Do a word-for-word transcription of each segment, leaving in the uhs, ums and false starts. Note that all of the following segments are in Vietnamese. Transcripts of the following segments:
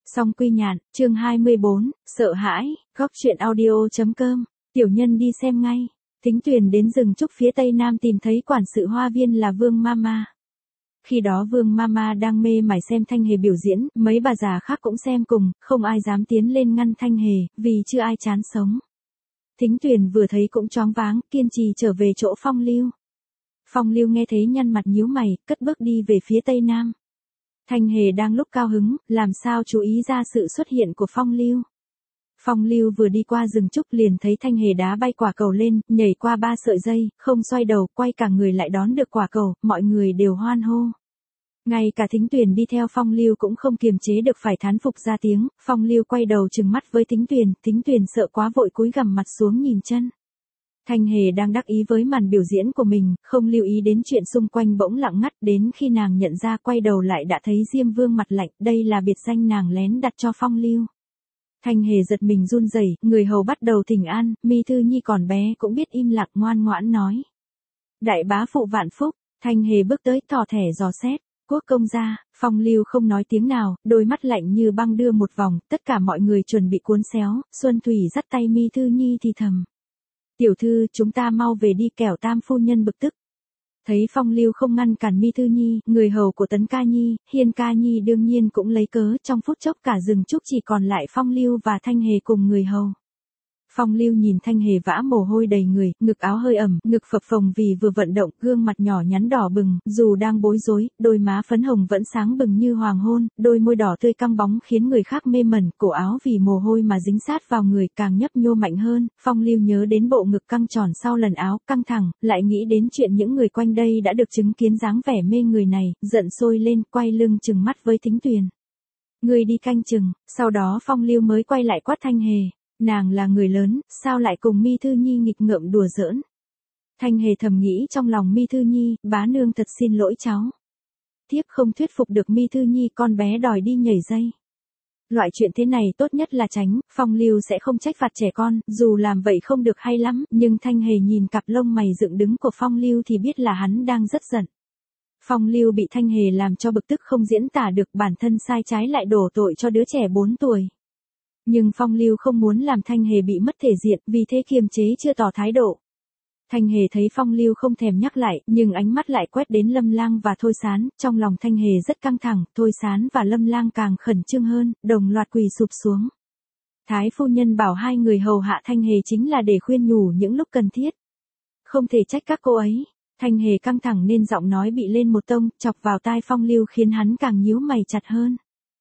Song Quy Nhạn, chương hai mươi bốn, sợ hãi, góc truyện audio.com, tiểu nhân đi xem ngay. Thính Tuyền đến rừng trúc phía tây nam tìm thấy quản sự hoa viên là Vương Mama. Khi đó Vương Mama đang mê mải xem Thanh Hề biểu diễn, mấy bà già khác cũng xem cùng, không ai dám tiến lên ngăn Thanh Hề, vì chưa ai chán sống. Thính Tuyền vừa thấy cũng choáng váng, kiên trì trở về chỗ Phong Lưu. Phong Lưu nghe thấy nhăn mặt nhíu mày, cất bước đi về phía tây nam. Thanh Hề đang lúc cao hứng, làm sao chú ý ra sự xuất hiện của Phong Lưu. Phong Lưu vừa đi qua rừng trúc liền thấy Thanh Hề đá bay quả cầu lên, nhảy qua ba sợi dây, không xoay đầu, quay cả người lại đón được quả cầu, mọi người đều hoan hô. Ngay cả Thính Tuyền đi theo Phong Lưu cũng không kiềm chế được phải thán phục ra tiếng, Phong Lưu quay đầu trừng mắt với Thính Tuyền, Thính Tuyền sợ quá vội cúi gằm mặt xuống nhìn chân. Thanh Hề đang đắc ý với màn biểu diễn của mình, không lưu ý đến chuyện xung quanh bỗng lặng ngắt, đến khi nàng nhận ra quay đầu lại đã thấy Diêm Vương mặt lạnh, đây là biệt danh nàng lén đặt cho Phong Lưu. Thanh Hề giật mình run rẩy, người hầu bắt đầu thỉnh an, Mi Thư Nhi còn bé cũng biết im lặng ngoan ngoãn nói. Đại bá phụ vạn phúc, Thanh Hề bước tới thò thẻ dò xét, quốc công gia, Phong Lưu không nói tiếng nào, đôi mắt lạnh như băng đưa một vòng, tất cả mọi người chuẩn bị cuốn xéo, Xuân Thủy dắt tay Mi Thư Nhi thì thầm. Tiểu thư, chúng ta mau về đi kẻo tam phu nhân bực tức. Thấy Phong Lưu không ngăn cản Mi Thư Nhi, người hầu của Tấn Ca Nhi, Hiên Ca Nhi đương nhiên cũng lấy cớ, trong phút chốc cả rừng trúc chỉ còn lại Phong Lưu và Thanh Hề cùng người hầu. Phong Lưu nhìn Thanh Hề vã mồ hôi đầy người, ngực áo hơi ẩm, ngực phập phồng vì vừa vận động, gương mặt nhỏ nhắn đỏ bừng, dù đang bối rối, đôi má phấn hồng vẫn sáng bừng như hoàng hôn, đôi môi đỏ tươi căng bóng khiến người khác mê mẩn, cổ áo vì mồ hôi mà dính sát vào người càng nhấp nhô mạnh hơn. Phong Lưu nhớ đến bộ ngực căng tròn sau lần áo căng thẳng, lại nghĩ đến chuyện những người quanh đây đã được chứng kiến dáng vẻ mê người này, giận sôi lên, quay lưng trừng mắt với Thính Tuyền. Người đi canh chừng, sau đó Phong Lưu mới quay lại quát Thanh Hề. Nàng là người lớn, sao lại cùng Mi Thư Nhi nghịch ngợm đùa giỡn. Thanh Hề thầm nghĩ trong lòng Mi Thư Nhi, bá nương thật xin lỗi cháu. Thiếp không thuyết phục được Mi Thư Nhi, con bé đòi đi nhảy dây. Loại chuyện thế này tốt nhất là tránh, Phong Lưu sẽ không trách phạt trẻ con, dù làm vậy không được hay lắm, nhưng Thanh Hề nhìn cặp lông mày dựng đứng của Phong Lưu thì biết là hắn đang rất giận. Phong Lưu bị Thanh Hề làm cho bực tức không diễn tả được, bản thân sai trái lại đổ tội cho đứa trẻ bốn tuổi. Nhưng Phong Lưu không muốn làm Thanh Hề bị mất thể diện, vì thế kiềm chế chưa tỏ thái độ. Thanh Hề thấy Phong Lưu không thèm nhắc lại, nhưng ánh mắt lại quét đến Lâm Lang và Thôi Sán, trong lòng Thanh Hề rất căng thẳng, Thôi Sán và Lâm Lang càng khẩn trương hơn, đồng loạt quỳ sụp xuống. Thái phu nhân bảo hai người hầu hạ Thanh Hề chính là để khuyên nhủ những lúc cần thiết. Không thể trách các cô ấy. Thanh Hề căng thẳng nên giọng nói bị lên một tông, chọc vào tai Phong Lưu khiến hắn càng nhíu mày chặt hơn.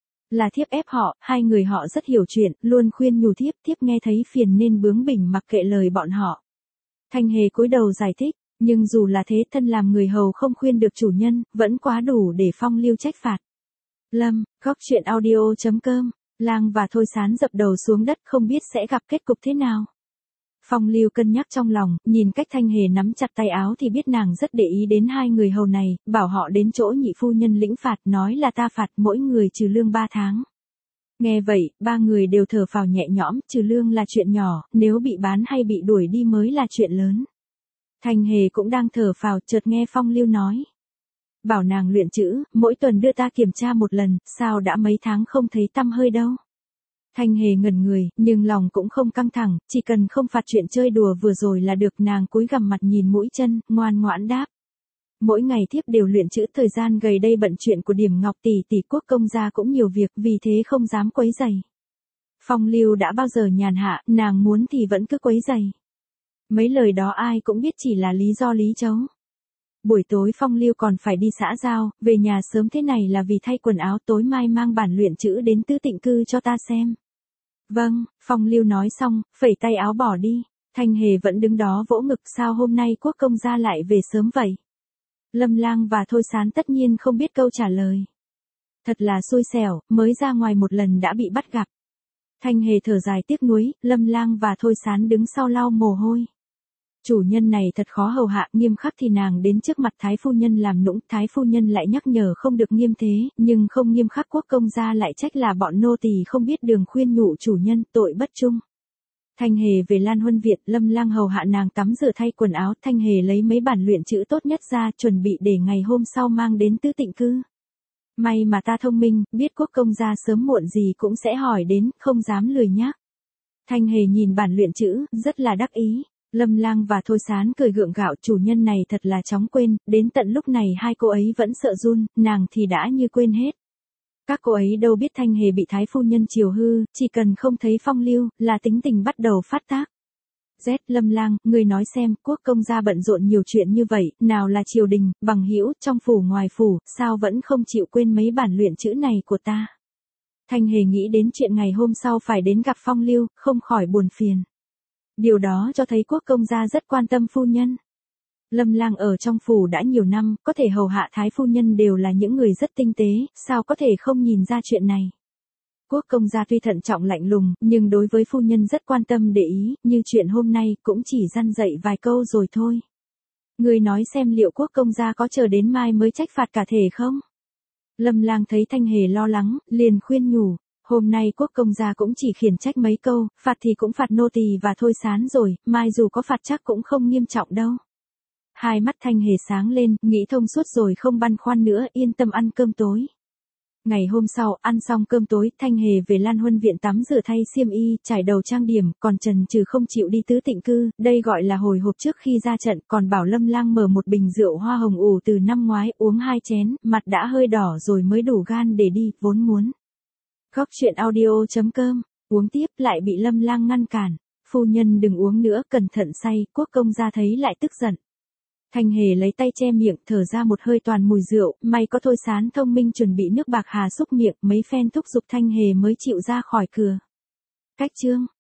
Là thiếp ép họ, hai người họ rất hiểu chuyện, luôn khuyên nhủ thiếp, thiếp nghe thấy phiền nên bướng bỉnh mặc kệ lời bọn họ. Thanh Hề cúi đầu giải thích, nhưng dù là thế thân làm người hầu không khuyên được chủ nhân, vẫn quá đủ để Phong Lưu trách phạt. Lâm, góc truyện audio.com, Lang và Thôi Sán dập đầu xuống đất không biết sẽ gặp kết cục thế nào. Phong Lưu cân nhắc trong lòng, nhìn cách Thanh Hề nắm chặt tay áo thì biết nàng rất để ý đến hai người hầu này, bảo họ đến chỗ nhị phu nhân lĩnh phạt, nói là ta phạt mỗi người trừ lương ba tháng. Nghe vậy, ba người đều thở phào nhẹ nhõm, trừ lương là chuyện nhỏ, nếu bị bán hay bị đuổi đi mới là chuyện lớn. Thanh Hề cũng đang thở phào, chợt nghe Phong Lưu nói. Bảo nàng luyện chữ, mỗi tuần đưa ta kiểm tra một lần, sao đã mấy tháng không thấy tăm hơi đâu. Thanh Hề ngẩn người, nhưng lòng cũng không căng thẳng, chỉ cần không phạt chuyện chơi đùa vừa rồi là được. Nàng cúi gằm mặt nhìn mũi chân, ngoan ngoãn đáp. Mỗi ngày thiếp đều luyện chữ, thời gian gần đây bận chuyện của Điểm Ngọc tỷ tỷ, quốc công gia cũng nhiều việc, vì thế không dám quấy rầy. Phong Lưu đã bao giờ nhàn hạ, nàng muốn thì vẫn cứ quấy rầy. Mấy lời đó ai cũng biết chỉ là lý do lý trấu. Buổi tối Phong Lưu còn phải đi xã giao, về nhà sớm thế này là vì thay quần áo, tối mai mang bản luyện chữ đến Tứ Tịnh Cư cho ta xem. Vâng, Phong Lưu nói xong, phẩy tay áo bỏ đi. Thanh Hề vẫn đứng đó vỗ ngực, sao hôm nay quốc công gia lại về sớm vậy? Lâm Lang và Thôi Sán tất nhiên không biết câu trả lời. Thật là xui xẻo, mới ra ngoài một lần đã bị bắt gặp. Thanh Hề thở dài tiếc nuối, Lâm Lang và Thôi Sán đứng sau lau mồ hôi. Chủ nhân này thật khó hầu hạ, nghiêm khắc thì nàng đến trước mặt Thái phu nhân làm nũng, Thái phu nhân lại nhắc nhở không được nghiêm thế, nhưng không nghiêm khắc quốc công gia lại trách là bọn nô tỳ không biết đường khuyên nhủ chủ nhân, tội bất trung. Thanh Hề về Lan Huân Viện, Lâm Lang hầu hạ nàng tắm rửa thay quần áo, Thanh Hề lấy mấy bản luyện chữ tốt nhất ra, chuẩn bị để ngày hôm sau mang đến Tứ Tịnh Cư. May mà ta thông minh, biết quốc công gia sớm muộn gì cũng sẽ hỏi đến, không dám lười nhác. Thanh Hề nhìn bản luyện chữ, rất là đắc ý. Lâm Lang và Thôi Sán cười gượng gạo, chủ nhân này thật là chóng quên, đến tận lúc này hai cô ấy vẫn sợ run, nàng thì đã như quên hết. Các cô ấy đâu biết Thanh Hề bị thái phu nhân chiều hư, chỉ cần không thấy phong lưu, là tính tình bắt đầu phát tác. Z Lâm Lang, ngươi nói xem, quốc công gia bận rộn nhiều chuyện như vậy, nào là triều đình, bằng hữu, trong phủ ngoài phủ, sao vẫn không chịu quên mấy bản luyện chữ này của ta. Thanh Hề nghĩ đến chuyện ngày hôm sau phải đến gặp phong lưu, không khỏi buồn phiền. Điều đó cho thấy quốc công gia rất quan tâm phu nhân. Lâm Lang ở trong phủ đã nhiều năm, có thể hầu hạ thái phu nhân đều là những người rất tinh tế, sao có thể không nhìn ra chuyện này. Quốc công gia tuy thận trọng lạnh lùng, nhưng đối với phu nhân rất quan tâm để ý, như chuyện hôm nay cũng chỉ răn dạy vài câu rồi thôi. Người nói xem liệu quốc công gia có chờ đến mai mới trách phạt cả thể không? Lâm Lang thấy Thanh Hề lo lắng, liền khuyên nhủ, hôm nay quốc công gia cũng chỉ khiển trách mấy câu, phạt thì cũng phạt nô tỳ và Thôi Sán rồi, mai dù có phạt chắc cũng không nghiêm trọng đâu. Hai mắt Thanh Hề sáng lên, nghĩ thông suốt rồi không băn khoăn nữa, yên tâm ăn cơm tối. Ngày hôm sau, ăn xong cơm tối, Thanh Hề về Lan Huân viện tắm rửa thay xiêm y, trải đầu trang điểm, còn Trần Trừ không chịu đi tứ tịnh cư, đây gọi là hồi hộp trước khi ra trận, còn bảo Lâm Lang mở một bình rượu hoa hồng ủ từ năm ngoái, uống hai chén, mặt đã hơi đỏ rồi mới đủ gan để đi, vốn muốn. Góc truyện audio chấm com, uống tiếp lại bị Lâm Lang ngăn cản, phu nhân đừng uống nữa, cẩn thận say, quốc công gia thấy lại tức giận. Thanh Hề lấy tay che miệng, thở ra một hơi toàn mùi rượu, may có Thôi Sán thông minh chuẩn bị nước bạc hà xúc miệng, mấy phen thúc giục Thanh Hề mới chịu ra khỏi cửa. Cách chương